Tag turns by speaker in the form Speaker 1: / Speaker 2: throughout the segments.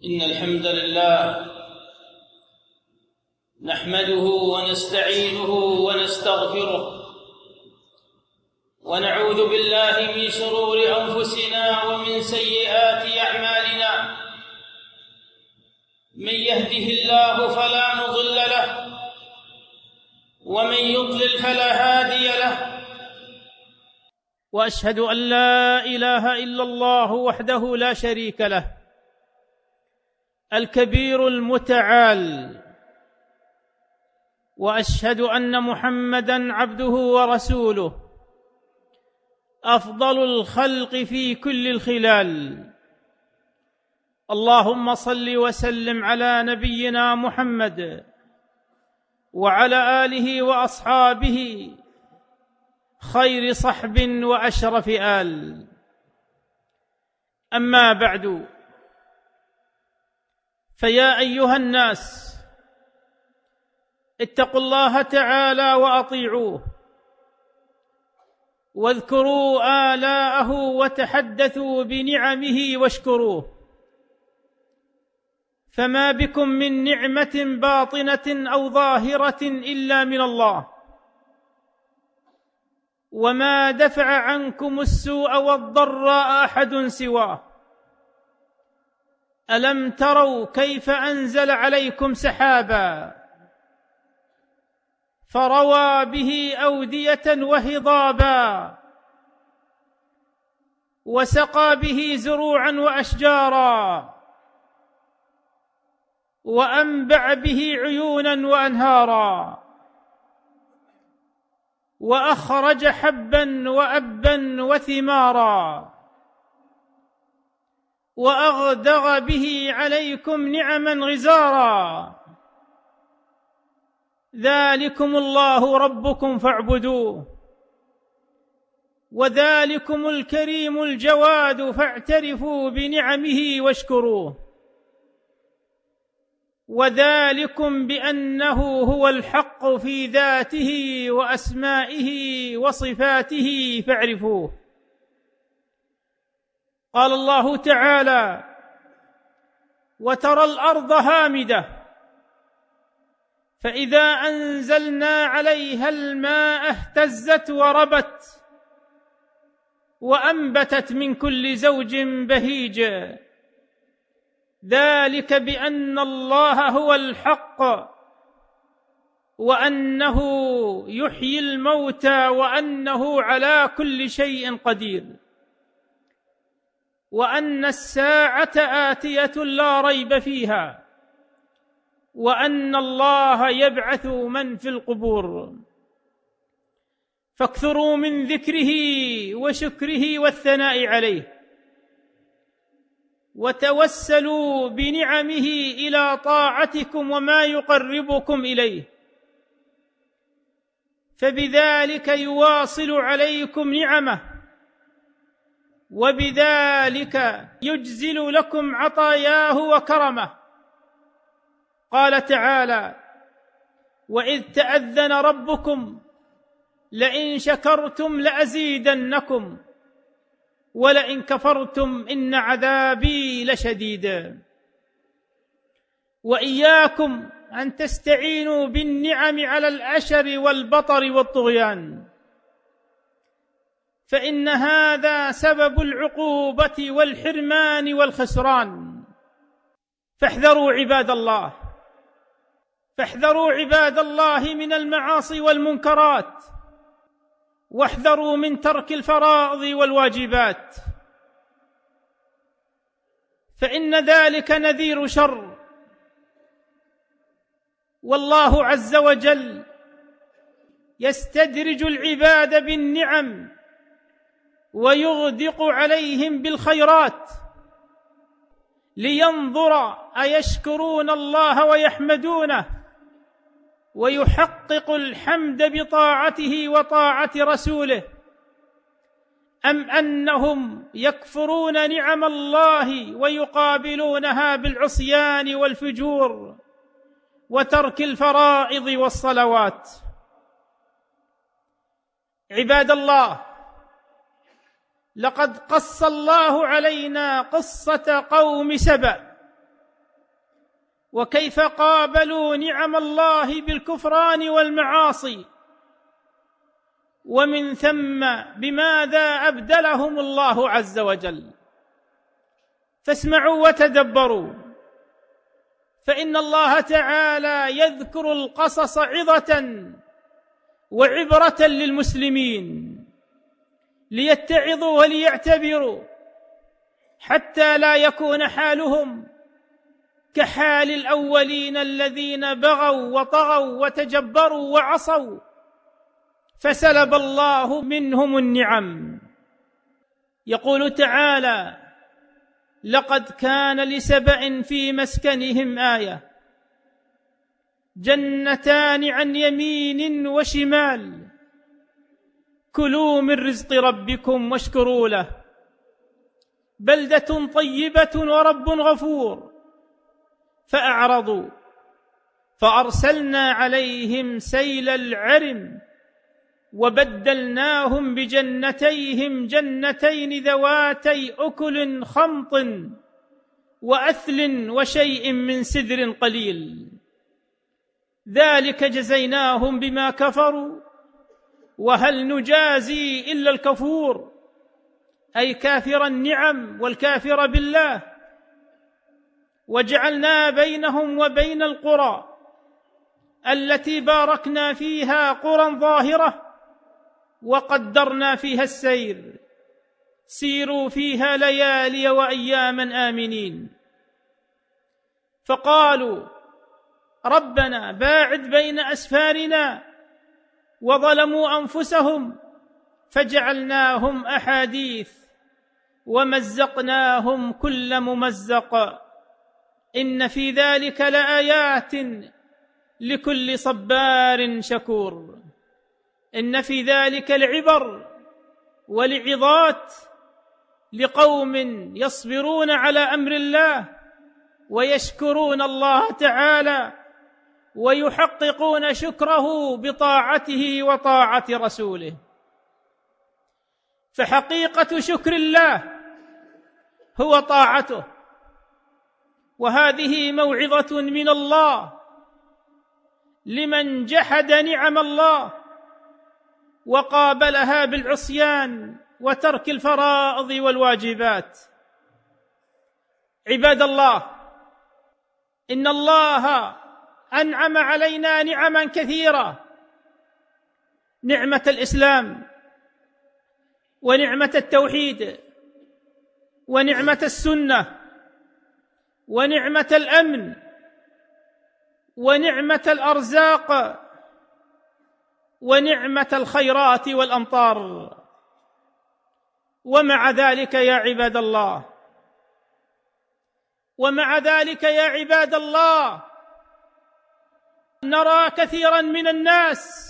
Speaker 1: إن الحمد لله نحمده ونستعينه ونستغفره ونعوذ بالله من شرور أنفسنا ومن سيئات أعمالنا. من يهده الله فلا مضل له ومن يضلل فلا هادي له،
Speaker 2: وأشهد أن لا إله إلا الله وحده لا شريك له الكبير المتعال، وأشهد أن محمدًا عبده ورسوله أفضل الخلق في كل الخلال. اللهم صل وسلم على نبينا محمد وعلى آله وأصحابه خير صحب وأشرف آل. أما بعد، فيا أيها الناس، اتقوا الله تعالى وأطيعوه، واذكروا آلاءه وتحدثوا بنعمه واشكروه، فما بكم من نعمة باطنة أو ظاهرة إلا من الله، وما دفع عنكم السوء والضراء أحد سواه. ألم تروا كيف أنزل عليكم سحابا فروى به أودية وهضابا وسقى به زروعا وأشجارا وأنبع به عيونا وأنهارا وأخرج حبا وأبا وثمارا وأغدق به عليكم نعما غزارا. ذلكم الله ربكم فاعبدوه، وذلكم الكريم الجواد فاعترفوا بنعمه واشكروه، وذلكم بأنه هو الحق في ذاته وأسمائه وصفاته فاعرفوه. قال الله تعالى: وترى الأرض هامدة فإذا أنزلنا عليها الماء اهتزت وربت وأنبتت من كل زوج بهيج، ذلك بأن الله هو الحق وأنه يحيي الموتى وأنه على كل شيء قدير، وأن الساعة آتية لا ريب فيها، وأن الله يبعث من في القبور. فاكثروا من ذكره وشكره والثناء عليه، وتوسلوا بنعمه إلى طاعتكم وما يقربكم إليه، فبذلك يواصل عليكم نعمه، وبذلك يجزل لكم عطاياه وكرمه. قال تعالى: وإذ تأذن ربكم لئن شكرتم لأزيدنكم ولئن كفرتم إن عذابي لشديد. وإياكم أن تستعينوا بالنعم على العشر والبطر والطغيان، فإن هذا سبب العقوبة والحرمان والخسران. فاحذروا عباد الله من المعاصي والمنكرات، واحذروا من ترك الفرائض والواجبات، فإن ذلك نذير شر. والله عز وجل يستدرج العباد بالنعم ويغدق عليهم بالخيرات لينظر أيشكرون الله ويحمدونه ويحقق الحمد بطاعته وطاعة رسوله، أم أنهم يكفرون نعم الله ويقابلونها بالعصيان والفجور وترك الفرائض والصلوات. عباد الله، لقد قص الله علينا قصة قوم سبأ وكيف قابلوا نعم الله بالكفران والمعاصي، ومن ثم بماذا أبدلهم الله عز وجل. فاسمعوا وتدبروا، فإن الله تعالى يذكر القصص عظة وعبرة للمسلمين ليتعظوا وليعتبروا، حتى لا يكون حالهم كحال الأولين الذين بغوا وطغوا وتجبروا وعصوا فسلب الله منهم النعم. يقول تعالى: لقد كان لسبأ في مسكنهم آية، جنتان عن يمين وشمال، كلوا من رزق ربكم واشكروا له، بلدة طيبة ورب غفور. فأعرضوا فأرسلنا عليهم سيل العرم وبدلناهم بجنتيهم جنتين ذواتي أكل خمط وأثل وشيء من سدر قليل، ذلك جزيناهم بما كفروا وهل نجازي إلا الكفور، أي كافر النعم والكافر بالله. وجعلنا بينهم وبين القرى التي باركنا فيها قرى ظاهرة وقدرنا فيها السير، سيروا فيها ليالي وأياما آمنين. فقالوا: ربنا باعد بين أسفارنا، وظلموا أنفسهم فجعلناهم أحاديث ومزقناهم كل ممزق، إن في ذلك لآيات لكل صبار شكور. إن في ذلك العبر والعظات لقوم يصبرون على أمر الله ويشكرون الله تعالى ويحققون شكره بطاعته وطاعة رسوله. فحقيقة شكر الله هو طاعته، وهذه موعظة من الله لمن جحد نعم الله وقابلها بالعصيان وترك الفرائض والواجبات. عباد الله، إن الله أنعم علينا نعما كثيرة: نعمة الإسلام، ونعمة التوحيد، ونعمة السنة، ونعمة الأمن، ونعمة الأرزاق، ونعمة الخيرات والأمطار. ومع ذلك يا عباد الله، ومع ذلك يا عباد الله، نرى كثيرا من الناس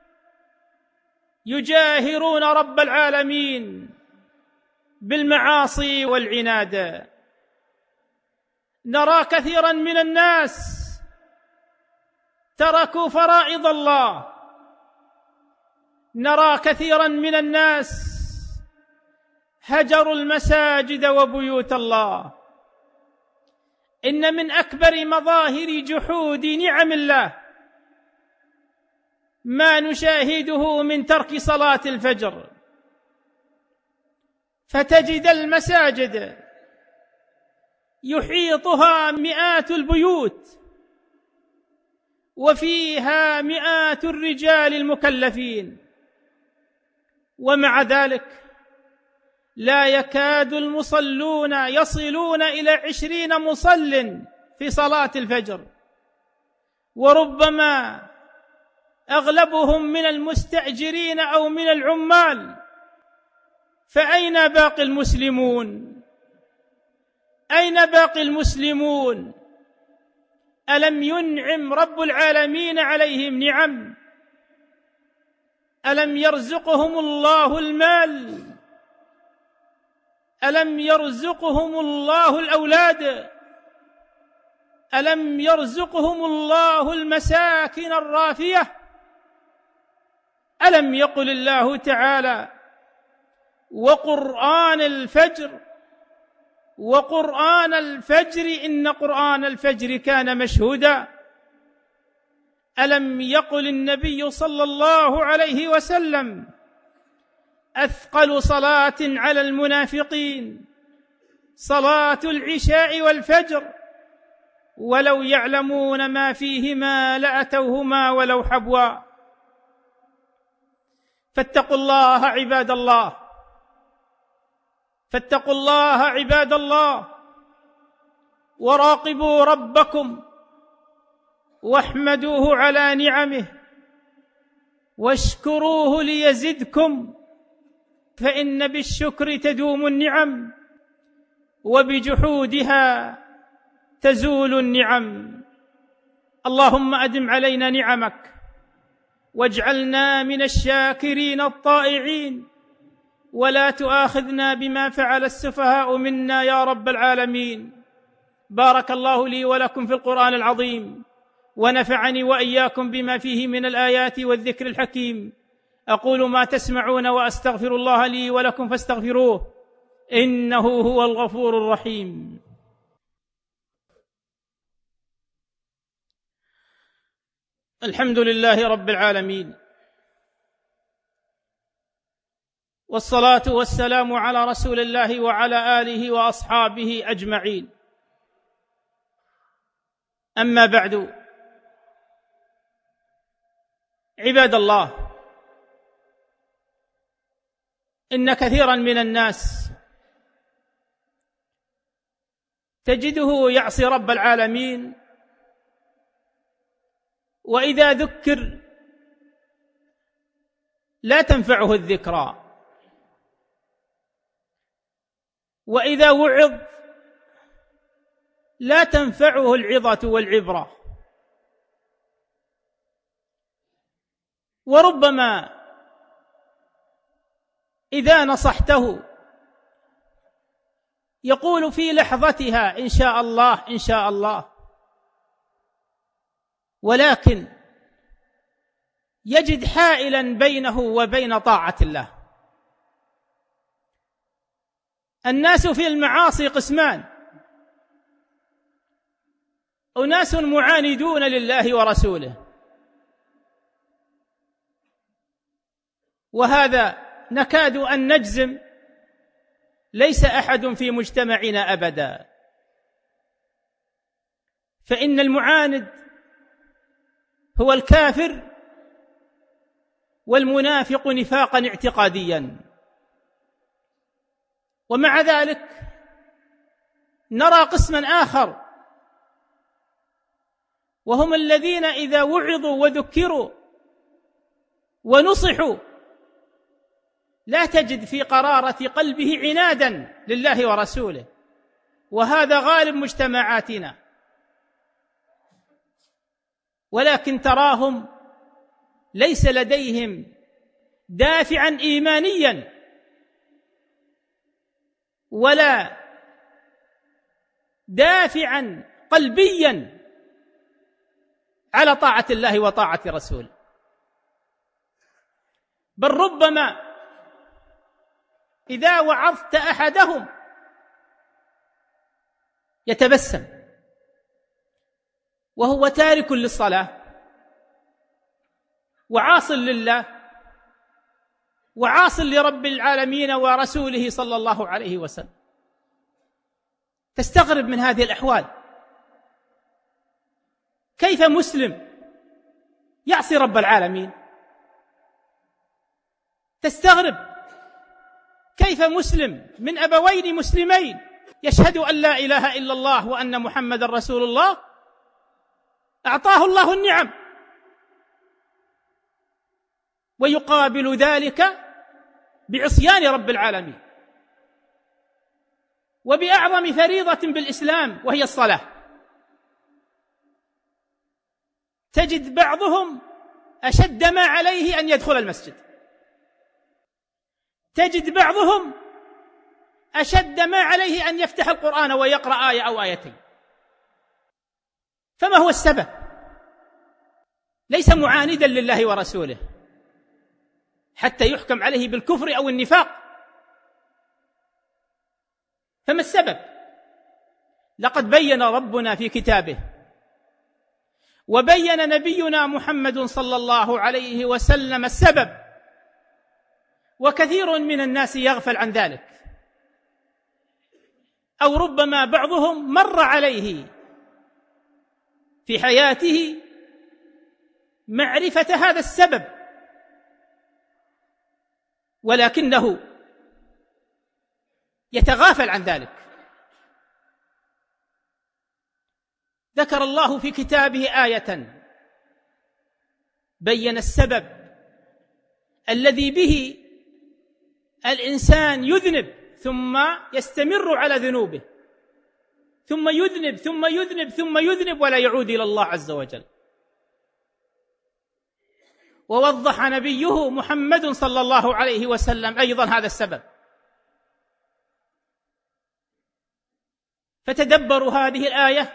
Speaker 2: يجاهرون رب العالمين بالمعاصي والعناد. نرى كثيرا من الناس تركوا فرائض الله. نرى كثيرا من الناس هجروا المساجد وبيوت الله. إن من أكبر مظاهر جحود نعم الله ما نشاهده من ترك صلاة الفجر، فتجد المساجد يحيطها مئات البيوت وفيها مئات الرجال المكلفين، ومع ذلك لا يكاد المصلون يصلون إلى 20 مصل في صلاة الفجر، وربما أغلبهم من المستأجرين أو من العمال. فأين باقي المسلمون؟ أين باقي المسلمون؟ ألم ينعم رب العالمين عليهم نعم؟ ألم يرزقهم الله المال؟ ألم يرزقهم الله الأولاد؟ ألم يرزقهم الله المساكن الرافية؟ ألم يقل الله تعالى: وقرآن الفجر وقرآن الفجر إن قرآن الفجر كان مشهودا. ألم يقل النبي صلى الله عليه وسلم: أثقل صلاة على المنافقين صلاة العشاء والفجر، ولو يعلمون ما فيهما لأتوهما ولو حبوا. فاتقوا الله عباد الله، فاتقوا الله عباد الله، وراقبوا ربكم واحمدوه على نعمه واشكروه ليزدكم، فإن بالشكر تدوم النعم وبجحودها تزول النعم. اللهم أدم علينا نعمك واجعلنا من الشاكرين الطائعين، ولا تؤاخذنا بما فعل السفهاء منا يا رب العالمين. بارك الله لي ولكم في القرآن العظيم، ونفعني وإياكم بما فيه من الآيات والذكر الحكيم. أقول ما تسمعون وأستغفر الله لي ولكم فاستغفروه إنه هو الغفور الرحيم. الحمد لله رب العالمين، والصلاة والسلام على رسول الله وعلى آله وأصحابه أجمعين. أما بعد، عباد الله، إن كثيرا من الناس تجده يعصي رب العالمين، وإذا ذكر لا تنفعه الذكرى، وإذا وعظ لا تنفعه العظة والعبرة. وربما إذا نصحته يقول في لحظتها إن شاء الله إن شاء الله، ولكن يجد حائلا بينه وبين طاعة الله. الناس في المعاصي قسمان: أناس معاندون لله ورسوله، وهذا نكاد أن نجزم ليس أحد في مجتمعنا أبدا، فإن المعاند هو الكافر والمنافق نفاقا اعتقاديا. ومع ذلك نرى قسما آخر، وهم الذين إذا وعظوا وذكروا ونصحوا لا تجد في قرارة قلبه عنادا لله ورسوله، وهذا غالب مجتمعاتنا. ولكن تراهم ليس لديهم دافعا إيمانيا ولا دافعا قلبيا على طاعة الله وطاعة رسوله، بل ربما إذا وعظت أحدهم يتبسم وهو تارك للصلاة وعاص لله وعاص لرب العالمين ورسوله صلى الله عليه وسلم. تستغرب من هذه الأحوال، كيف مسلم يعصي رب العالمين؟ تستغرب كيف مسلم من أبوين مسلمين يشهد أن لا إله إلا الله وأن محمد رسول الله أعطاه الله النعم، ويقابل ذلك بعصيان رب العالمين وبأعظم فريضة بالإسلام وهي الصلاة. تجد بعضهم أشد ما عليه أن يدخل المسجد، تجد بعضهم أشد ما عليه أن يفتح القرآن ويقرأ آية أو آيتين. فما هو السبب؟ ليس معاندا لله ورسوله حتى يحكم عليه بالكفر أو النفاق. فما السبب؟ لقد بين ربنا في كتابه وبين نبينا محمد صلى الله عليه وسلم السبب، وكثير من الناس يغفل عن ذلك، أو ربما بعضهم مر عليه في حياته معرفة هذا السبب، ولكنه يتغافل عن ذلك. ذكر الله في كتابه آية بين السبب الذي به الإنسان يذنب ثم يستمر على ذنوبه، ثم يذنب ثم يذنب ثم يذنب ولا يعود إلى الله عز وجل. ووضح نبيه محمد صلى الله عليه وسلم أيضا هذا السبب. فتدبروا هذه الآية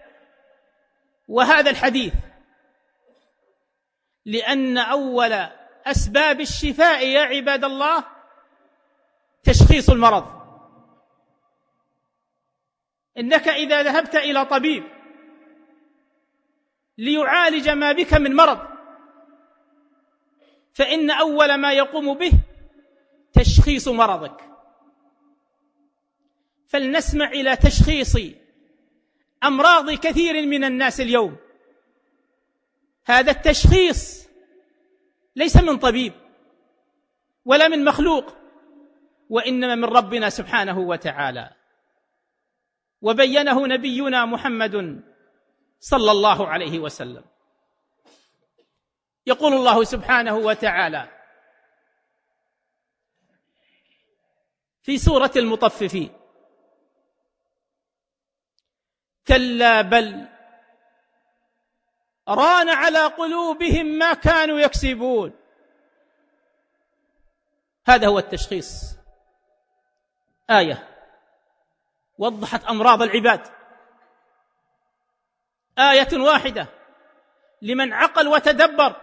Speaker 2: وهذا الحديث، لأن أول أسباب الشفاء يا عباد الله تشخيص المرض. إنك إذا ذهبت إلى طبيب ليعالج ما بك من مرض، فإن أول ما يقوم به تشخيص مرضك. فلنسمع إلى تشخيص أمراض كثير من الناس اليوم. هذا التشخيص ليس من طبيب ولا من مخلوق، وإنما من ربنا سبحانه وتعالى، وبينه نبينا محمد صلى الله عليه وسلم. يقول الله سبحانه وتعالى في سورة المطففين: كلا بل ران على قلوبهم ما كانوا يكسبون. هذا هو التشخيص. آية وضحت أمراض العباد، آية واحدة لمن عقل وتدبر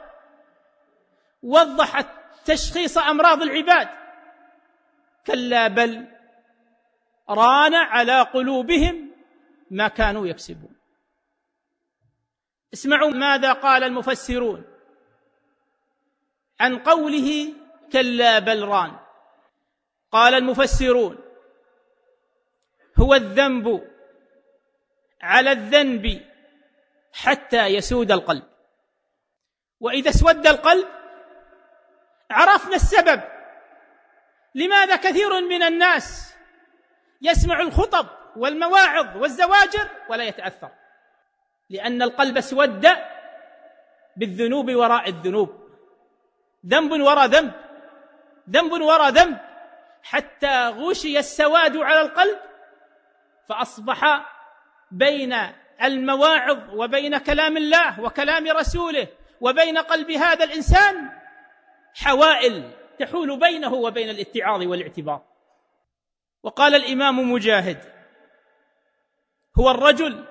Speaker 2: وضحت تشخيص أمراض العباد. كلا بل ران على قلوبهم ما كانوا يكسبون. اسمعوا ماذا قال المفسرون عن قوله كلا بل ران. قال المفسرون: هو الذنب على الذنب حتى يسود القلب. وإذا اسود القلب عرفنا السبب. لماذا كثير من الناس يسمع الخطب والمواعظ والزواجر ولا يتأثر؟ لأن القلب اسود بالذنوب وراء الذنوب، ذنب وراء ذنب، ذنب وراء ذنب، حتى غشي السواد على القلب، فأصبح بين المواعظ وبين كلام الله وكلام رسوله وبين قلب هذا الإنسان حوائل تحول بينه وبين الاتعاظ والاعتبار. وقال الإمام مجاهد: هو الرجل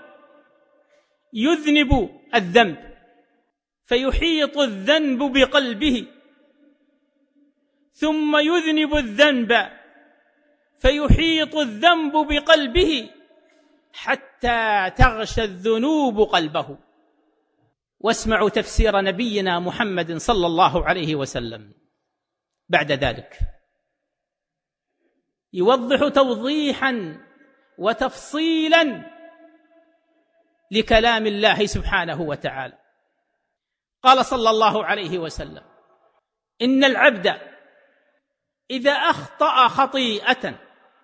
Speaker 2: يذنب الذنب فيحيط الذنب بقلبه، ثم يذنب الذنب فيحيط الذنب بقلبه حتى تغشى الذنوب قلبه. واسمعوا تفسير نبينا محمد صلى الله عليه وسلم بعد ذلك، يوضح توضيحا وتفصيلا لكلام الله سبحانه وتعالى. قال صلى الله عليه وسلم: إن العبد إذا أخطأ خطيئة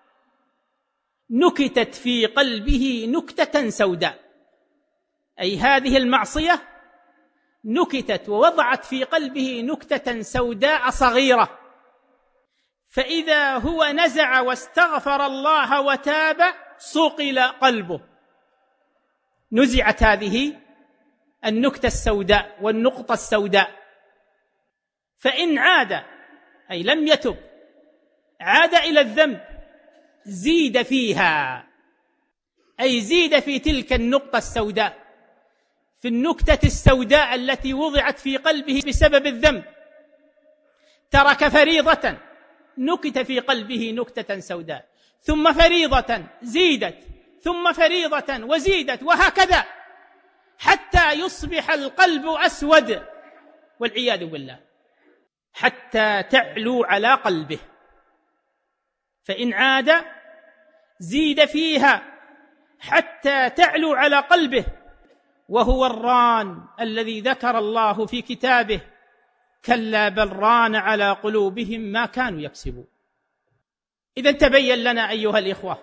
Speaker 2: نكتت في قلبه نكتة سوداء، أي هذه المعصية نكتت ووضعت في قلبه نكتة سوداء صغيرة، فإذا هو نزع واستغفر الله وتاب صقل قلبه. نزعت هذه النكتة السوداء والنقطة السوداء، فإن عاد أي لم يتب عاد إلى الذنب زيد فيها، أي زيد في تلك النقطة السوداء، في النكتة السوداء التي وضعت في قلبه بسبب الذنب. ترك فريضة نكت في قلبه نكتة سوداء، ثم فريضة زيدت، ثم فريضة وزيدت وهكذا حتى يصبح القلب أسود والعياذ بالله، حتى تعلو على قلبه، فإن عاد زيد فيها حتى تعلو على قلبه، وهو الران الذي ذكر الله في كتابه: كلا بل ران على قلوبهم ما كانوا يكسبون. إذن تبين لنا أيها الإخوة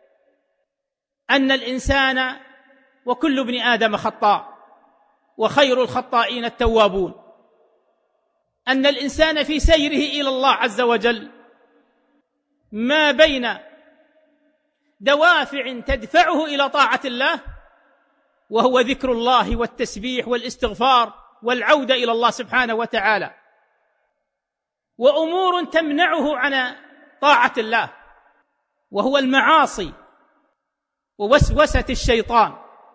Speaker 2: أن الإنسان وكل ابن آدم خطاء، وخير الخطائين التوابون، أن الإنسان في سيره إلى الله عز وجل ما بين دوافع تدفعه إلى طاعة الله، وهو ذكر الله والتسبيح والاستغفار والعودة إلى الله سبحانه وتعالى، وأمور تمنعه عن طاعة الله، وهو المعاصي ووسوسة الشيطان.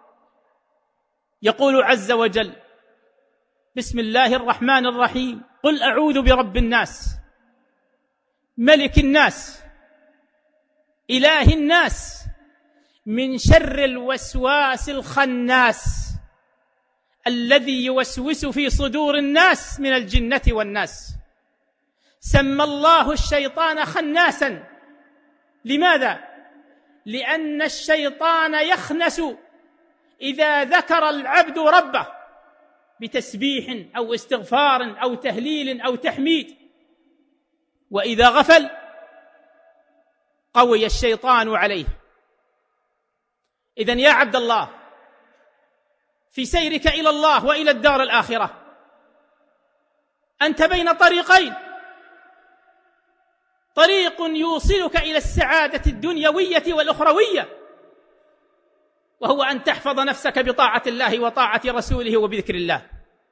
Speaker 2: يقول عز وجل: بسم الله الرحمن الرحيم، قل أعوذ برب الناس، ملك الناس، إله الناس، من شر الوسواس الخناس الذي يوسوس في صدور الناس من الجنة والناس. سمى الله الشيطان خناسا. لماذا؟ لأن الشيطان يخنس إذا ذكر العبد ربه بتسبيح أو استغفار أو تهليل أو تحميد، وإذا غفل قوي الشيطان عليه. إذن يا عبد الله، في سيرك إلى الله وإلى الدار الآخرة أنت بين طريقين: طريق يوصلك إلى السعادة الدنيوية والأخروية، وهو أن تحفظ نفسك بطاعة الله وطاعة رسوله وبذكر الله،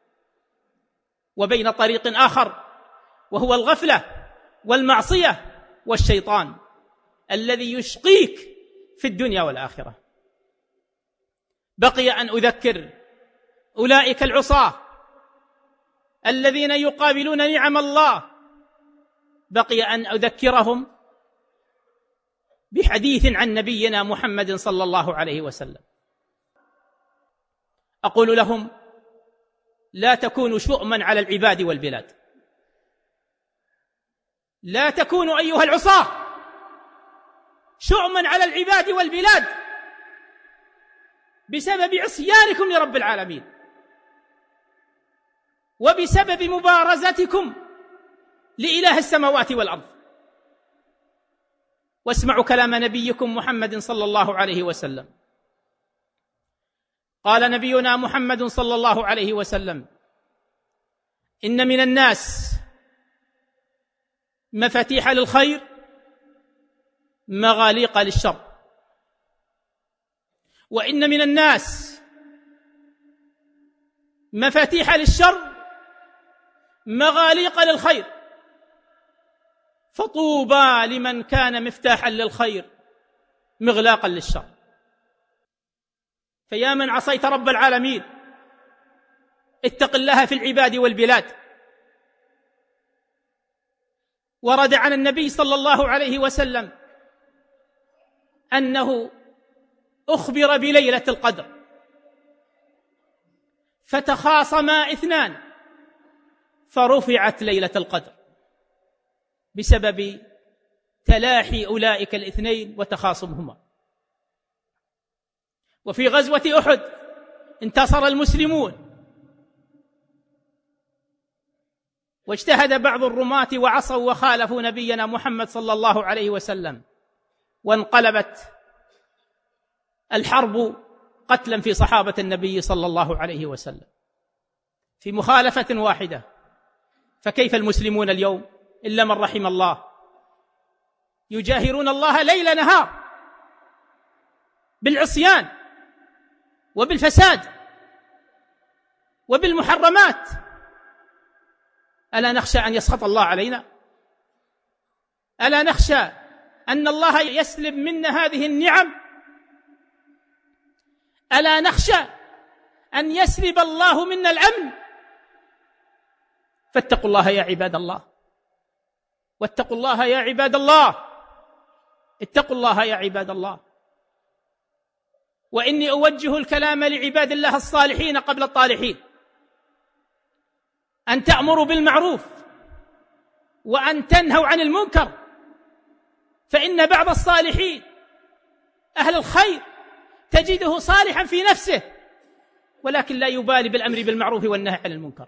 Speaker 2: وبين طريق آخر وهو الغفلة والمعصية والشيطان الذي يشقيك في الدنيا والآخرة. بقي أن أذكر أولئك العصاة الذين يقابلون نعم الله، بقي أن أذكرهم بحديث عن نبينا محمد صلى الله عليه وسلم. أقول لهم: لا تكونوا شؤما على العباد والبلاد، لا تكونوا أيها العصاة شؤما على العباد والبلاد بسبب عصيانكم لرب العالمين، وبسبب مبارزتكم لإله السماوات والأرض. واسمعوا كلام نبيكم محمد صلى الله عليه وسلم. قال نبينا محمد صلى الله عليه وسلم: إن من الناس مفاتيح للخير مغاليق للشر، وإن من الناس مفاتيح للشر مغاليق للخير، فطوبى لمن كان مفتاحا للخير مغلاقا للشر. فيا من عصيت رب العالمين، اتق الله في العباد والبلاد. ورد عن النبي صلى الله عليه وسلم أنه أخبر بليلة القدر، فتخاصما اثنان فرفعت ليلة القدر بسبب تلاحي أولئك الاثنين وتخاصمهما. وفي غزوة أحد انتصر المسلمون، واجتهد بعض الرماة وعصوا وخالفوا نبينا محمد صلى الله عليه وسلم، وانقلبت الحرب قتلا في صحابة النبي صلى الله عليه وسلم في مخالفة واحدة. فكيف المسلمون اليوم إلا من رحم الله؟ يجاهرون الله ليل نهار بالعصيان وبالفساد وبالمحرمات. ألا نخشى أن يسخط الله علينا؟ ألا نخشى أن الله يسلب منا هذه النعم؟ ألا نخشى أن يسلب الله منا الأمن؟ فاتقوا الله يا عباد الله، واتقوا الله يا عباد الله، اتقوا الله يا عباد الله. وإني أوجه الكلام لعباد الله الصالحين قبل الطالحين، أن تأمروا بالمعروف وأن تنهوا عن المنكر، فإن بعض الصالحين أهل الخير تجده صالحا في نفسه ولكن لا يبالي بالأمر بالمعروف والنهي عن المنكر.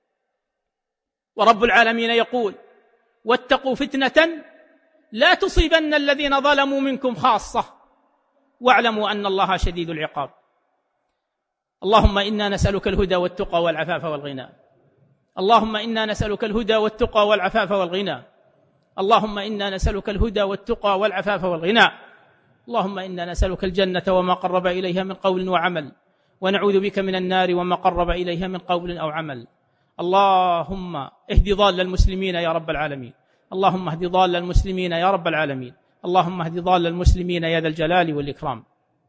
Speaker 2: ورب العالمين يقول: واتقوا فتنة لا تصيبن الذين ظلموا منكم خاصة واعلموا أن الله شديد العقاب. اللهم إنا نسألك الهدى والتقى والعفاف والغنى. اللهم إنا نسألك الهدى والتقى والعفاف والغنى. اللهم إنا نسألك الهدى والتقى والعفاف والغنى. اللهم إنا نسألك الجنة وما قرب إليها من قول وعمل، ونعوذ بك من النار وما قرب إليها من قول أو عمل. اللهم اهد ضال المسلمين يا رب العالمين. اللهم اهد ضال المسلمين يا رب العالمين. اللهم اهد ضال المسلمين يا ذا الجلال والإكرام.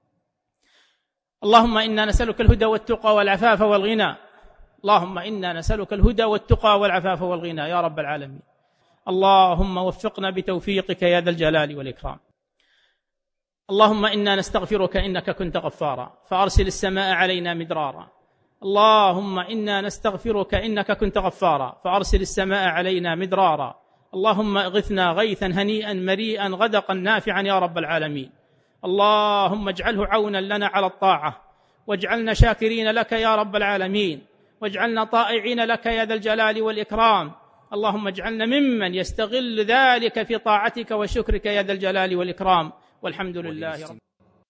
Speaker 2: اللهم إنا نسألك الهدى والتقى والعفاف والغنى. اللهم إنا نسألك الهدى والتقى والعفاف والغنى يا رب العالمين. اللهم وفقنا بتوفيقك يا ذا الجلال والإكرام. اللهم إنا نستغفرك إنك كنت غفارا فأرسل السماء علينا مدرارا. اللهم إنا نستغفرك إنك كنت غفارا فأرسل السماء علينا مدرارا. اللهم اغثنا غيثا هنيئا مريئا غدقا نافعا يا رب العالمين. اللهم اجعله عونا لنا على الطاعة، واجعلنا شاكرين لك يا رب العالمين، واجعلنا طائعين لك يا ذا الجلال والإكرام. اللهم اجعلنا ممن يستغل ذلك في طاعتك وشكرك يا ذا الجلال والإكرام. والحمد لله رب